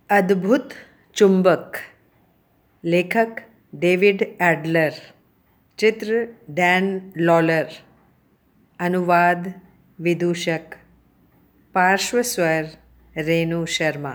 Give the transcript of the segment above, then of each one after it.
अद्भुत चुंबक। लेखक डेविड एडलर। चित्र डैन लॉलर। अनुवाद विदूषक। पार्श्व स्वर रेणु शर्मा।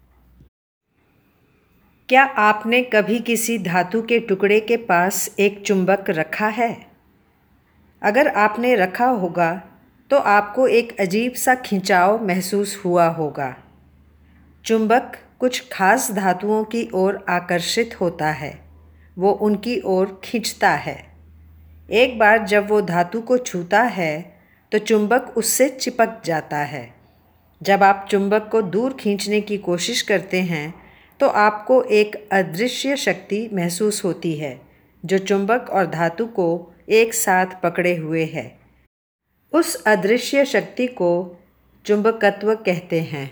क्या आपने कभी किसी धातु के टुकड़े के पास एक चुंबक रखा है? अगर आपने रखा होगा तो आपको एक अजीब सा खिंचाव महसूस हुआ होगा। चुंबक कुछ खास धातुओं की ओर आकर्षित होता है, वो उनकी ओर खींचता है। एक बार जब वो धातु को छूता है तो चुंबक उससे चिपक जाता है। जब आप चुंबक को दूर खींचने की कोशिश करते हैं तो आपको एक अदृश्य शक्ति महसूस होती है जो चुंबक और धातु को एक साथ पकड़े हुए है। उस अदृश्य शक्ति को चुंबकत्व कहते हैं।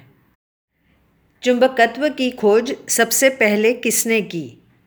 चुंबकत्व की खोज सबसे पहले किसने की?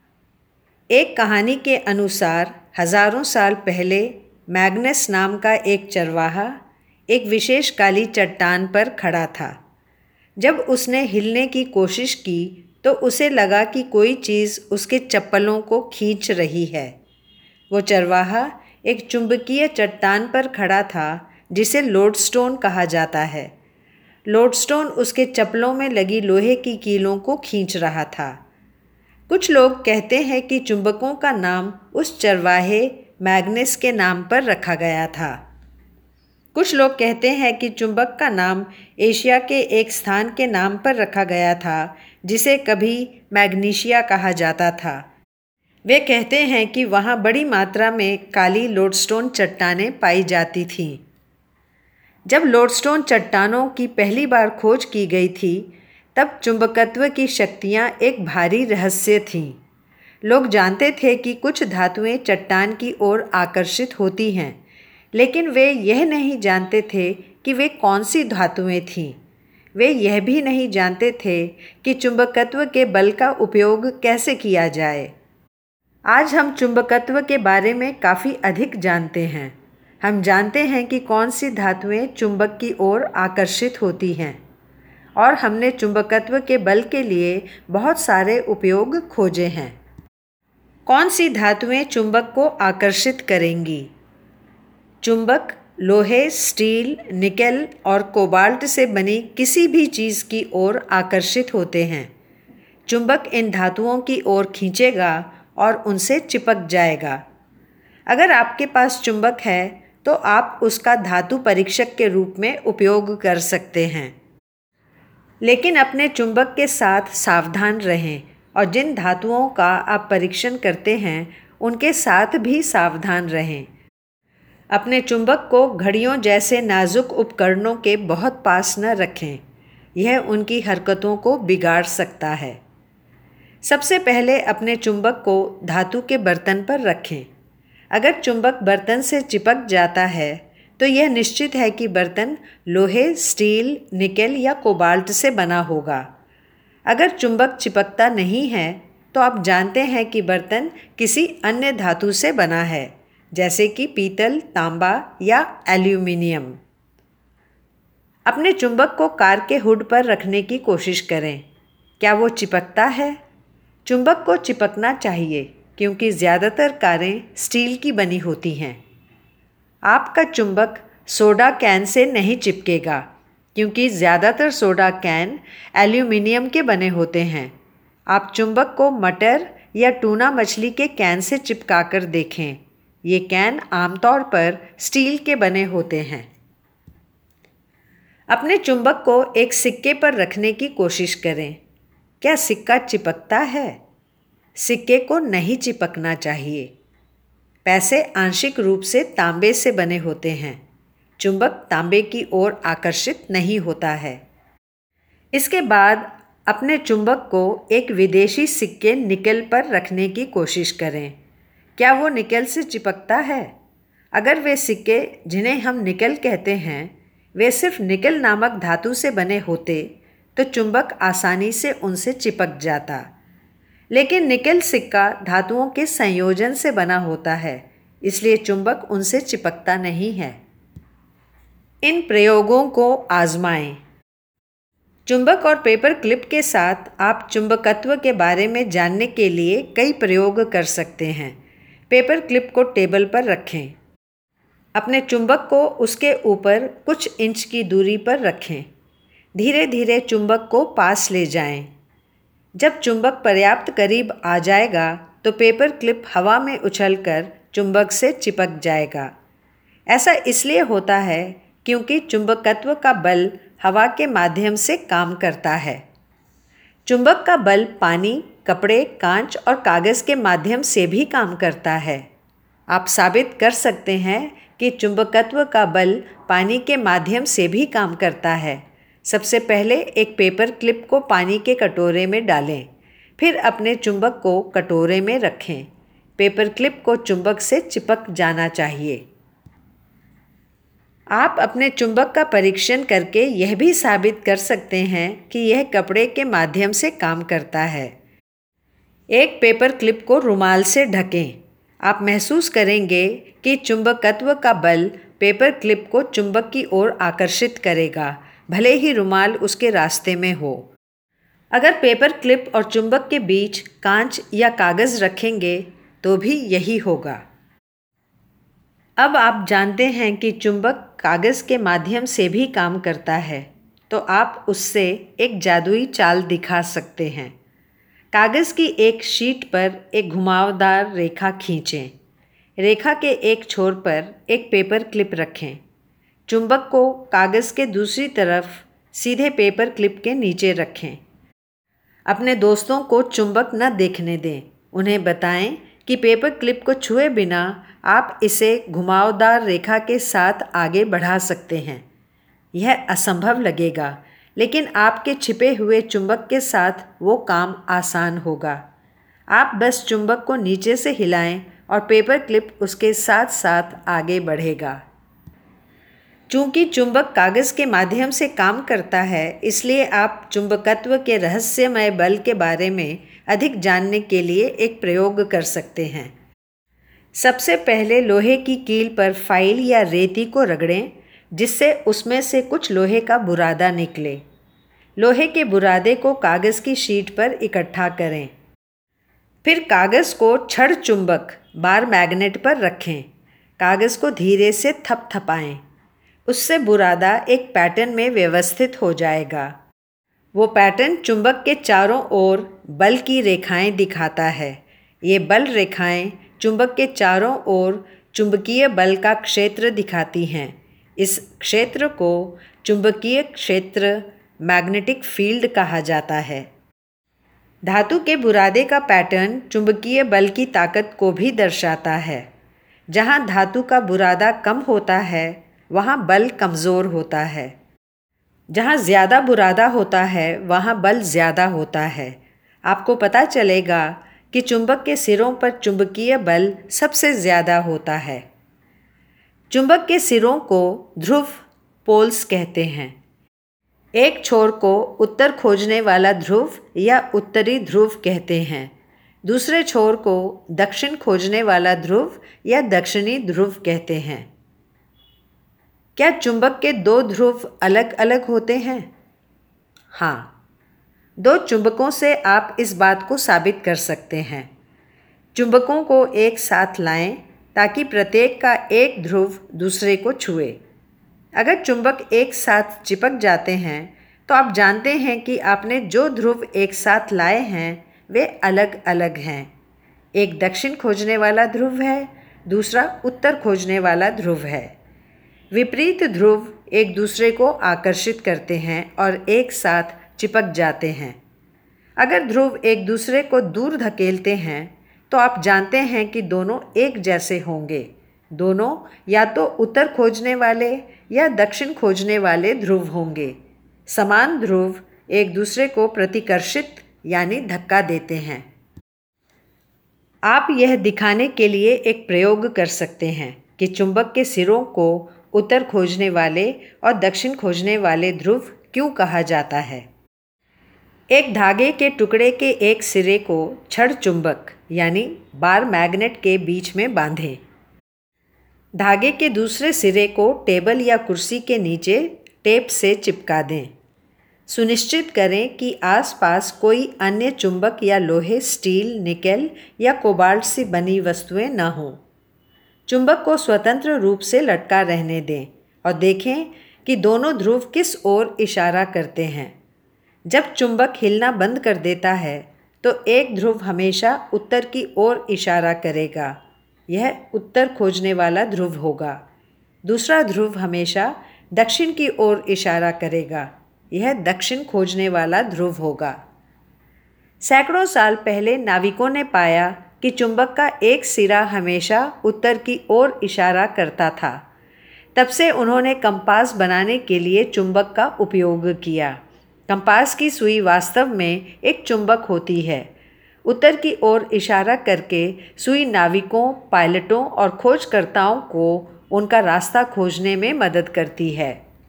एक कहानी के अनुसार हजारों साल पहले मैग्नस नाम का एक चरवाहा एक विशेष काली चट्टान पर खड़ा था। जब उसने हिलने की कोशिश की तो उसे लगा कि कोई चीज़ उसके चप्पलों को खींच रही है। वो चरवाहा एक चुंबकीय चट्टान पर खड़ा था जिसे लोडस्टोन कहा जाता है। लोडस्टोन उसके चप्पलों में लगी लोहे की कीलों को खींच रहा था। कुछ लोग कहते हैं कि चुंबकों का नाम उस चरवाहे मैग्नस के नाम पर रखा गया था। कुछ लोग कहते हैं कि चुंबक का नाम एशिया के एक स्थान के नाम पर रखा गया था जिसे कभी मैग्नीशिया कहा जाता था। वे कहते हैं कि वहाँ बड़ी मात्रा में काली लोडस्टोन चट्टानें पाई जाती थीं। जब लोडस्टोन चट्टानों की पहली बार खोज की गई थी तब चुंबकत्व की शक्तियाँ एक भारी रहस्य थीं। लोग जानते थे कि कुछ धातुएं चट्टान की ओर आकर्षित होती हैं, लेकिन वे यह नहीं जानते थे कि वे कौन सी धातुएं थीं। वे यह भी नहीं जानते थे कि चुंबकत्व के बल का उपयोग कैसे किया जाए। आज हम चुंबकत्व के बारे में काफ़ी अधिक जानते हैं। हम जानते हैं कि कौन सी धातुएं चुंबक की ओर आकर्षित होती हैं और हमने चुंबकत्व के बल के लिए बहुत सारे उपयोग खोजे हैं। कौन सी धातुएं चुंबक को आकर्षित करेंगी? चुंबक लोहे, स्टील, निकेल और कोबाल्ट से बनी किसी भी चीज़ की ओर आकर्षित होते हैं। चुंबक इन धातुओं की ओर खींचेगा और उनसे चिपक जाएगा। अगर आपके पास चुंबक है तो आप उसका धातु परीक्षक के रूप में उपयोग कर सकते हैं। लेकिन अपने चुंबक के साथ सावधान रहें और जिन धातुओं का आप परीक्षण करते हैं उनके साथ भी सावधान रहें। अपने चुंबक को घड़ियों जैसे नाजुक उपकरणों के बहुत पास न रखें, यह उनकी हरकतों को बिगाड़ सकता है। सबसे पहले अपने चुंबक को धातु के बर्तन पर रखें। अगर चुंबक बर्तन से चिपक जाता है तो यह निश्चित है कि बर्तन लोहे, स्टील, निकेल या कोबाल्ट से बना होगा। अगर चुंबक चिपकता नहीं है तो आप जानते हैं कि बर्तन किसी अन्य धातु से बना है, जैसे कि पीतल, तांबा या एल्यूमीनियम। अपने चुंबक को कार के हुड पर रखने की कोशिश करें। क्या वो चिपकता है? चुंबक को चिपकना चाहिए क्योंकि ज़्यादातर कारें स्टील की बनी होती हैं। आपका चुंबक सोडा कैन से नहीं चिपकेगा क्योंकि ज़्यादातर सोडा कैन एल्यूमीनियम के बने होते हैं। आप चुंबक को मटर या टूना मछली के कैन से चिपकाकर देखें। ये कैन आमतौर पर स्टील के बने होते हैं। अपने चुंबक को एक सिक्के पर रखने की कोशिश करें। क्या सिक्का चिपकता है? सिक्के को नहीं चिपकना चाहिए। पैसे आंशिक रूप से तांबे से बने होते हैं। चुंबक तांबे की ओर आकर्षित नहीं होता है। इसके बाद अपने चुंबक को एक विदेशी सिक्के निकेल पर रखने की कोशिश करें। क्या वो निकेल से चिपकता है? अगर वे सिक्के जिन्हें हम निकेल कहते हैं वे सिर्फ निकेल नामक धातु से बने होते तो चुंबक आसानी से उनसे चिपक जाता। लेकिन निकेल सिक्का धातुओं के संयोजन से बना होता है, इसलिए चुंबक उनसे चिपकता नहीं है। इन प्रयोगों को आजमाएं। चुंबक और पेपर क्लिप के साथ आप चुंबकत्व के बारे में जानने के लिए कई प्रयोग कर सकते हैं। पेपर क्लिप को टेबल पर रखें। अपने चुंबक को उसके ऊपर कुछ इंच की दूरी पर रखें। धीरे धीरे चुंबक को पास ले जाएं। जब चुंबक पर्याप्त करीब आ जाएगा तो पेपर क्लिप हवा में उछलकर चुंबक से चिपक जाएगा। ऐसा इसलिए होता है क्योंकि चुंबकत्व का बल हवा के माध्यम से काम करता है। चुंबक का बल पानी, कपड़े, कांच और कागज़ के माध्यम से भी काम करता है। आप साबित कर सकते हैं कि चुंबकत्व का बल पानी के माध्यम से भी काम करता है। सबसे पहले एक पेपर क्लिप को पानी के कटोरे में डालें, फिर अपने चुंबक को कटोरे में रखें। पेपर क्लिप को चुंबक से चिपक जाना चाहिए। आप अपने चुंबक का परीक्षण करके यह भी साबित कर सकते हैं कि यह कपड़े के माध्यम से काम करता है। एक पेपर क्लिप को रुमाल से ढकें। आप महसूस करेंगे कि चुंबकत्व का बल पेपर क्लिप को चुंबक की ओर आकर्षित करेगा, भले ही रुमाल उसके रास्ते में हो। अगर पेपर क्लिप और चुंबक के बीच कांच या कागज़ रखेंगे तो भी यही होगा। अब आप जानते हैं कि चुंबक कागज़ के माध्यम से भी काम करता है, तो आप उससे एक जादुई चाल दिखा सकते हैं। कागज़ की एक शीट पर एक घुमावदार रेखा खींचें। रेखा के एक छोर पर एक पेपर क्लिप रखें। चुंबक को कागज़ के दूसरी तरफ सीधे पेपर क्लिप के नीचे रखें। अपने दोस्तों को चुंबक न देखने दें। उन्हें बताएं कि पेपर क्लिप को छुए बिना आप इसे घुमावदार रेखा के साथ आगे बढ़ा सकते हैं। यह असंभव लगेगा, लेकिन आपके छिपे हुए चुंबक के साथ वो काम आसान होगा। आप बस चुंबक को नीचे से हिलाएं और पेपर क्लिप उसके साथ साथ आगे बढ़ेगा। चूंकि चुंबक कागज़ के माध्यम से काम करता है, इसलिए आप चुंबकत्व के रहस्यमय बल के बारे में अधिक जानने के लिए एक प्रयोग कर सकते हैं। सबसे पहले लोहे की कील पर फाइल या रेती को रगड़ें, जिससे उसमें से कुछ लोहे का बुरादा निकले। लोहे के बुरादे को कागज़ की शीट पर इकट्ठा करें। फिर कागज़ को छड़ चुंबक बार मैग्नेट पर रखें। कागज़ को धीरे से थपथपाएं। उससे बुरादा एक पैटर्न में व्यवस्थित हो जाएगा। वो पैटर्न चुंबक के चारों ओर बल की रेखाएं दिखाता है। ये बल रेखाएं चुंबक के चारों ओर चुंबकीय बल का क्षेत्र दिखाती हैं। इस क्षेत्र को चुंबकीय क्षेत्र मैग्नेटिक फील्ड कहा जाता है। धातु के बुरादे का पैटर्न चुंबकीय बल की ताकत को भी दर्शाता है। जहाँ धातु का बुरादा कम होता है, वहाँ बल कमज़ोर होता है। जहाँ ज़्यादा बुरादा होता है, वहाँ बल ज़्यादा होता है। आपको पता चलेगा कि चुंबक के सिरों पर चुंबकीय बल सबसे ज़्यादा होता है। चुंबक के सिरों को ध्रुव पोल्स कहते हैं। एक छोर को उत्तर खोजने वाला ध्रुव या उत्तरी ध्रुव कहते हैं। दूसरे छोर को दक्षिण खोजने वाला ध्रुव या दक्षिणी ध्रुव कहते हैं। क्या चुंबक के दो ध्रुव अलग अलग होते हैं? हाँ, दो चुंबकों से आप इस बात को साबित कर सकते हैं। चुंबकों को एक साथ लाएं ताकि प्रत्येक का एक ध्रुव दूसरे को छुए। अगर चुंबक एक साथ चिपक जाते हैं तो आप जानते हैं कि आपने जो ध्रुव एक साथ लाए हैं वे अलग अलग हैं। एक दक्षिण खोजने वाला ध्रुव है, दूसरा उत्तर खोजने वाला ध्रुव है। विपरीत ध्रुव एक दूसरे को आकर्षित करते हैं और एक साथ चिपक जाते हैं। अगर ध्रुव एक दूसरे को दूर धकेलते हैं तो आप जानते हैं कि दोनों एक जैसे होंगे। दोनों या तो उत्तर खोजने वाले या दक्षिण खोजने वाले ध्रुव होंगे। समान ध्रुव एक दूसरे को प्रतिकर्षित यानी धक्का देते हैं। आप यह दिखाने के लिए एक प्रयोग कर सकते हैं कि चुंबक के सिरों को उत्तर खोजने वाले और दक्षिण खोजने वाले ध्रुव क्यों कहा जाता है। एक धागे के टुकड़े के एक सिरे को छड़ चुंबक यानी बार मैग्नेट के बीच में बांधें। धागे के दूसरे सिरे को टेबल या कुर्सी के नीचे टेप से चिपका दें। सुनिश्चित करें कि आसपास कोई अन्य चुंबक या लोहे, स्टील, निकेल या कोबाल्ट से बनी वस्तुएं न हों। चुंबक को स्वतंत्र रूप से लटका रहने दें और देखें कि दोनों ध्रुव किस ओर इशारा करते हैं। जब चुंबक हिलना बंद कर देता है तो एक ध्रुव हमेशा उत्तर की ओर इशारा करेगा। यह उत्तर खोजने वाला ध्रुव होगा। दूसरा ध्रुव हमेशा दक्षिण की ओर इशारा करेगा। यह दक्षिण खोजने वाला ध्रुव होगा। सैकड़ों साल पहले नाविकों ने पाया कि चुंबक का एक सिरा हमेशा उत्तर की ओर इशारा करता था। तब से उन्होंने कंपास बनाने के लिए चुंबक का उपयोग किया। कंपास की सुई वास्तव में एक चुंबक होती है। उत्तर की ओर इशारा करके सुई नाविकों, पायलटों और खोजकर्ताओं को उनका रास्ता खोजने में मदद करती है।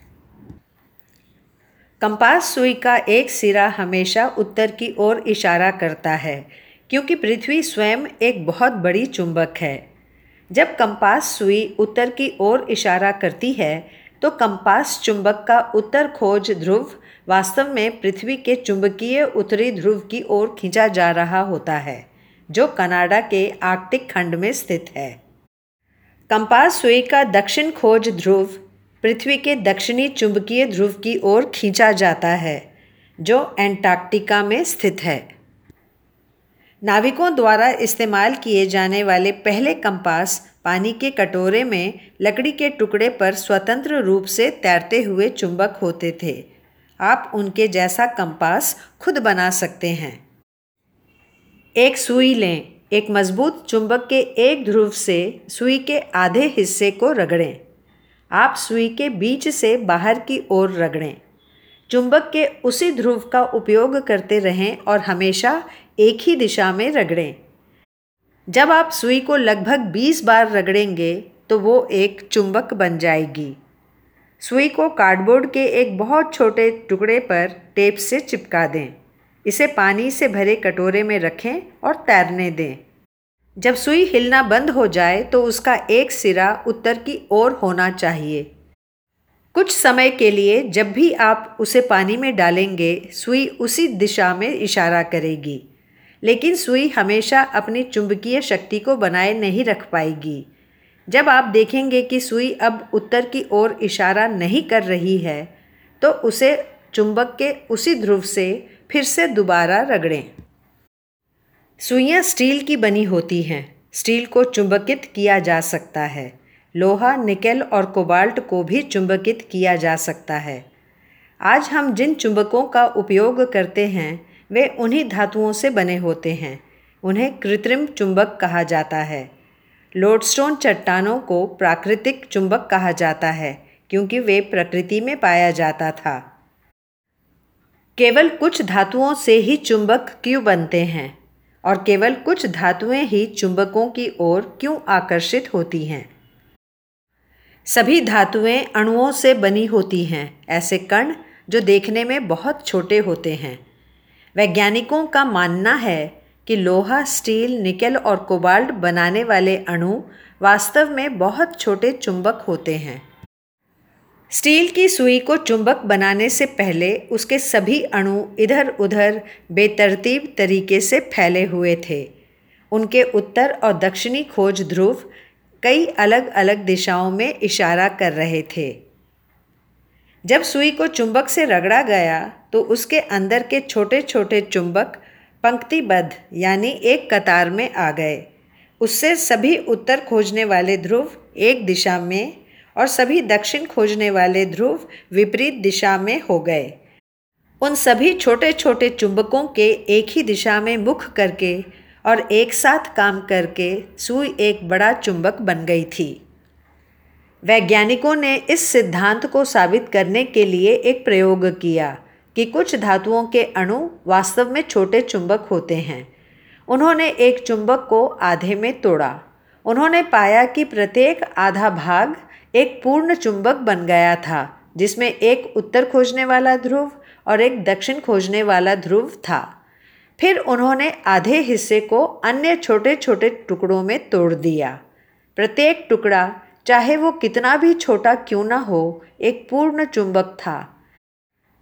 कंपास सुई का एक सिरा हमेशा उत्तर की ओर इशारा करता है क्योंकि पृथ्वी स्वयं एक बहुत बड़ी चुंबक है। जब कंपास सुई उत्तर की ओर इशारा करती है तो कंपास चुंबक का उत्तर खोज ध्रुव वास्तव में पृथ्वी के चुंबकीय उत्तरी ध्रुव की ओर खींचा जा रहा होता है, जो कनाडा के आर्कटिक खंड में स्थित है। कंपास सुई का दक्षिण खोज ध्रुव पृथ्वी के दक्षिणी चुंबकीय ध्रुव की ओर खींचा जाता है, जो एंटार्कटिका में स्थित है। नाविकों द्वारा इस्तेमाल किए जाने वाले पहले कंपास पानी के कटोरे में लकड़ी के टुकड़े पर स्वतंत्र रूप से तैरते हुए चुंबक होते थे। आप उनके जैसा कंपास खुद बना सकते हैं। एक सुई लें। एक मजबूत चुंबक के एक ध्रुव से सुई के आधे हिस्से को रगड़ें। आप सुई के बीच से बाहर की ओर रगड़ें। चुंबक के उसी ध्रुव का उपयोग करते रहें और हमेशा एक ही दिशा में रगड़ें। जब आप सुई को लगभग 20 बार रगड़ेंगे तो वो एक चुंबक बन जाएगी। सुई को कार्डबोर्ड के एक बहुत छोटे टुकड़े पर टेप से चिपका दें। इसे पानी से भरे कटोरे में रखें और तैरने दें। जब सुई हिलना बंद हो जाए तो उसका एक सिरा उत्तर की ओर होना चाहिए। कुछ समय के लिए जब भी आप उसे पानी में डालेंगे, सुई उसी दिशा में इशारा करेगी, लेकिन सुई हमेशा अपनी चुंबकीय शक्ति को बनाए नहीं रख पाएगी। जब आप देखेंगे कि सुई अब उत्तर की ओर इशारा नहीं कर रही है, तो उसे चुंबक के उसी ध्रुव से फिर से दोबारा रगड़ें। सुइयां स्टील की बनी होती हैं। स्टील को चुंबकित किया जा सकता है। लोहा, निकेल और कोबाल्ट को भी चुंबकित किया जा सकता है। आज हम जिन चुंबकों का उपयोग करते हैं वे उन्हीं धातुओं से बने होते हैं। उन्हें कृत्रिम चुंबक कहा जाता है। लोडस्टोन चट्टानों को प्राकृतिक चुंबक कहा जाता है क्योंकि वे प्रकृति में पाया जाता था। केवल कुछ धातुओं से ही चुंबक क्यों बनते हैं और केवल कुछ धातुएं ही चुंबकों की ओर क्यों आकर्षित होती हैं? सभी धातुएं अणुओं से बनी होती हैं, ऐसे कण जो देखने में बहुत छोटे होते हैं। वैज्ञानिकों का मानना है कि लोहा, स्टील, निकेल और कोबाल्ट बनाने वाले अणु वास्तव में बहुत छोटे चुंबक होते हैं। स्टील की सुई को चुंबक बनाने से पहले उसके सभी अणु इधर उधर बेतरतीब तरीके से फैले हुए थे। उनके उत्तर और दक्षिणी खोज ध्रुव कई अलग अलग दिशाओं में इशारा कर रहे थे। जब सुई को चुंबक से रगड़ा गया तो उसके अंदर के छोटे छोटे चुंबक पंक्तिबद्ध यानी एक कतार में आ गए। उससे सभी उत्तर खोजने वाले ध्रुव एक दिशा में और सभी दक्षिण खोजने वाले ध्रुव विपरीत दिशा में हो गए। उन सभी छोटे छोटे चुंबकों के एक ही दिशा में मुख करके और एक साथ काम करके सुई एक बड़ा चुंबक बन गई थी। वैज्ञानिकों ने इस सिद्धांत को साबित करने के लिए एक प्रयोग किया कि कुछ धातुओं के अणु वास्तव में छोटे चुंबक होते हैं। उन्होंने एक चुंबक को आधे में तोड़ा। उन्होंने पाया कि प्रत्येक आधा भाग एक पूर्ण चुंबक बन गया था, जिसमें एक उत्तर खोजने वाला ध्रुव और एक दक्षिण खोजने वाला ध्रुव था। फिर उन्होंने आधे हिस्से को अन्य छोटे छोटे टुकड़ों में तोड़ दिया। प्रत्येक टुकड़ा, चाहे वो कितना भी छोटा क्यों ना हो, एक पूर्ण चुंबक था।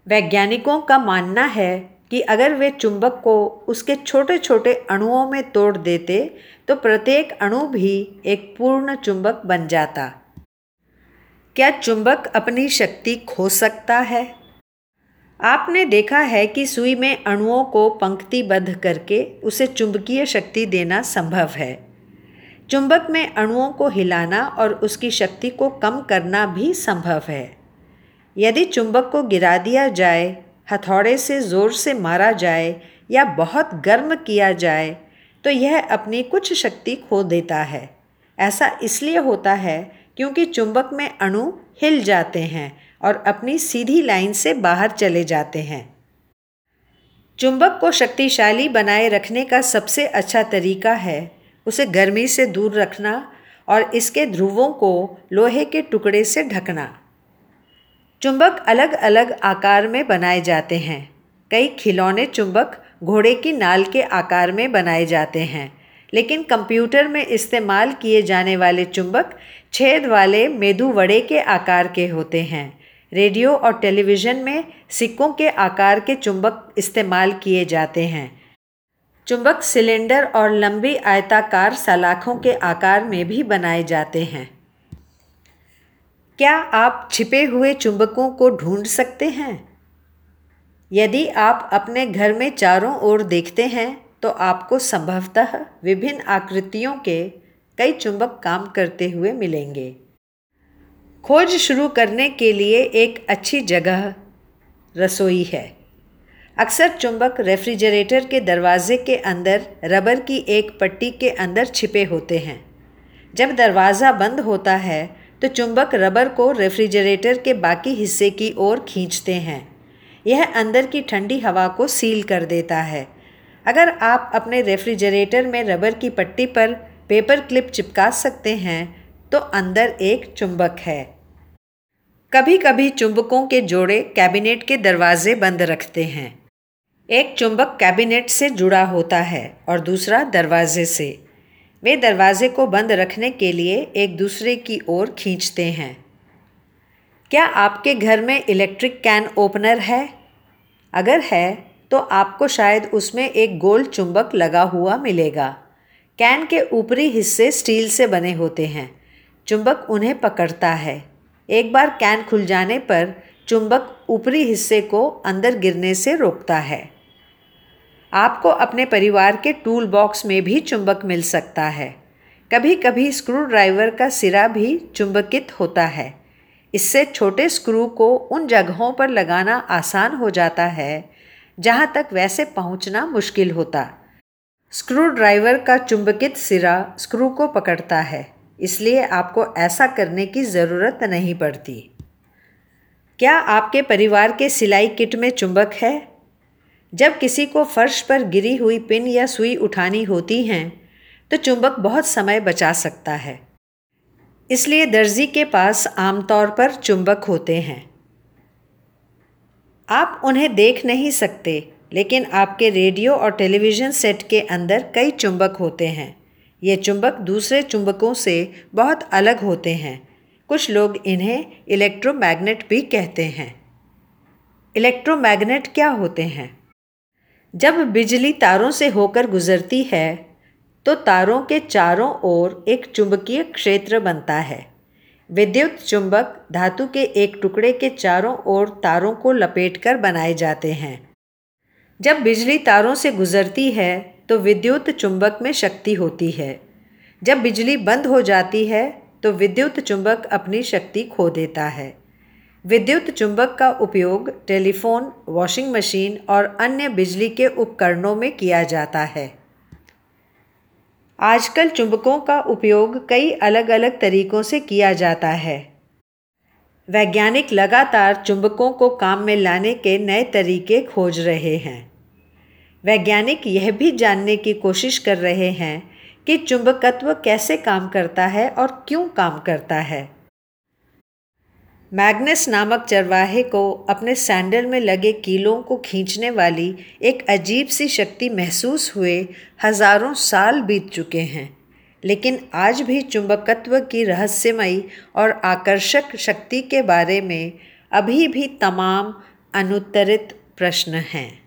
वैज्ञानिकों का मानना है कि अगर वे चुंबक को उसके छोटे छोटे अणुओं में तोड़ देते तो प्रत्येक अणु भी एक पूर्ण चुंबक बन जाता। क्या चुंबक अपनी शक्ति खो सकता है? आपने देखा है कि सुई में अणुओं को पंक्तिबद्ध करके उसे चुंबकीय शक्ति देना संभव है। चुंबक में अणुओं को हिलाना और उसकी शक्ति को कम करना भी संभव है। यदि चुंबक को गिरा दिया जाए, हथौड़े से ज़ोर से मारा जाए या बहुत गर्म किया जाए तो यह अपनी कुछ शक्ति खो देता है। ऐसा इसलिए होता है क्योंकि चुंबक में अणु हिल जाते हैं और अपनी सीधी लाइन से बाहर चले जाते हैं। चुंबक को शक्तिशाली बनाए रखने का सबसे अच्छा तरीका है उसे गर्मी से दूर रखना और इसके ध्रुवों को लोहे के टुकड़े से ढकना। चुंबक अलग अलग आकार में बनाए जाते हैं। कई खिलौने चुंबक घोड़े की नाल के आकार में बनाए जाते हैं, लेकिन कंप्यूटर में इस्तेमाल किए जाने वाले चुंबक छेद वाले मेदू वड़े के आकार के होते हैं। रेडियो और टेलीविज़न में सिक्कों के आकार के चुंबक इस्तेमाल किए जाते हैं। चुंबक सिलेंडर और लंबी आयताकार सलाखों के आकार में भी बनाए जाते हैं। क्या आप छिपे हुए चुंबकों को ढूंढ सकते हैं? यदि आप अपने घर में चारों ओर देखते हैं तो आपको संभवतः विभिन्न आकृतियों के कई चुंबक काम करते हुए मिलेंगे। खोज शुरू करने के लिए एक अच्छी जगह रसोई है। अक्सर चुंबक रेफ्रिजरेटर के दरवाजे के अंदर रबर की एक पट्टी के अंदर छिपे होते हैं। जब दरवाज़ा बंद होता है तो चुंबक रबर को रेफ्रिजरेटर के बाकी हिस्से की ओर खींचते हैं। यह अंदर की ठंडी हवा को सील कर देता है। अगर आप अपने रेफ्रिजरेटर में रबर की पट्टी पर पेपर क्लिप चिपका सकते हैं तो अंदर एक चुंबक है। कभी कभी चुंबकों के जोड़े कैबिनेट के दरवाजे बंद रखते हैं। एक चुंबक कैबिनेट से जुड़ा होता है और दूसरा दरवाजे से। वे दरवाजे को बंद रखने के लिए एक दूसरे की ओर खींचते हैं। क्या आपके घर में इलेक्ट्रिक कैन ओपनर है? अगर है तो आपको शायद उसमें एक गोल चुंबक लगा हुआ मिलेगा। कैन के ऊपरी हिस्से स्टील से बने होते हैं। चुंबक उन्हें पकड़ता है। एक बार कैन खुल जाने पर चुंबक ऊपरी हिस्से को अंदर गिरने से रोकता है। आपको अपने परिवार के टूल बॉक्स में भी चुंबक मिल सकता है। कभी कभी स्क्रू ड्राइवर का सिरा भी चुंबकित होता है। इससे छोटे स्क्रू को उन जगहों पर लगाना आसान हो जाता है जहां तक वैसे पहुंचना मुश्किल होता। स्क्रू ड्राइवर का चुंबकित सिरा स्क्रू को पकड़ता है, इसलिए आपको ऐसा करने की ज़रूरत नहीं पड़ती। क्या आपके परिवार के सिलाई किट में चुंबक है? जब किसी को फर्श पर गिरी हुई पिन या सुई उठानी होती हैं तो चुंबक बहुत समय बचा सकता है। इसलिए दर्जी के पास आमतौर पर चुंबक होते हैं। आप उन्हें देख नहीं सकते, लेकिन आपके रेडियो और टेलीविज़न सेट के अंदर कई चुंबक होते हैं। ये चुंबक दूसरे चुंबकों से बहुत अलग होते हैं। कुछ लोग इन्हें इलेक्ट्रोमैग्नेट भी कहते हैं। इलेक्ट्रोमैग्नेट क्या होते हैं? जब बिजली तारों से होकर गुजरती है तो तारों के चारों ओर एक चुंबकीय क्षेत्र बनता है। विद्युत चुंबक धातु के एक टुकड़े के चारों ओर तारों को लपेटकर बनाए जाते हैं। जब बिजली तारों से गुजरती है तो विद्युत चुंबक में शक्ति होती है। जब बिजली बंद हो जाती है तो विद्युत चुंबक अपनी शक्ति खो देता है। विद्युत चुंबक का उपयोग टेलीफोन, वॉशिंग मशीन और अन्य बिजली के उपकरणों में किया जाता है। आजकल चुंबकों का उपयोग कई अलग अलग तरीकों से किया जाता है। वैज्ञानिक लगातार चुंबकों को काम में लाने के नए तरीके खोज रहे हैं। वैज्ञानिक यह भी जानने की कोशिश कर रहे हैं कि चुंबकत्व कैसे काम करता है और क्यों काम करता है। मैग्नेस नामक चरवाहे को अपने सैंडल में लगे कीलों को खींचने वाली एक अजीब सी शक्ति महसूस हुए हजारों साल बीत चुके हैं, लेकिन आज भी चुंबकत्व की रहस्यमयी और आकर्षक शक्ति के बारे में अभी भी तमाम अनुत्तरित प्रश्न हैं।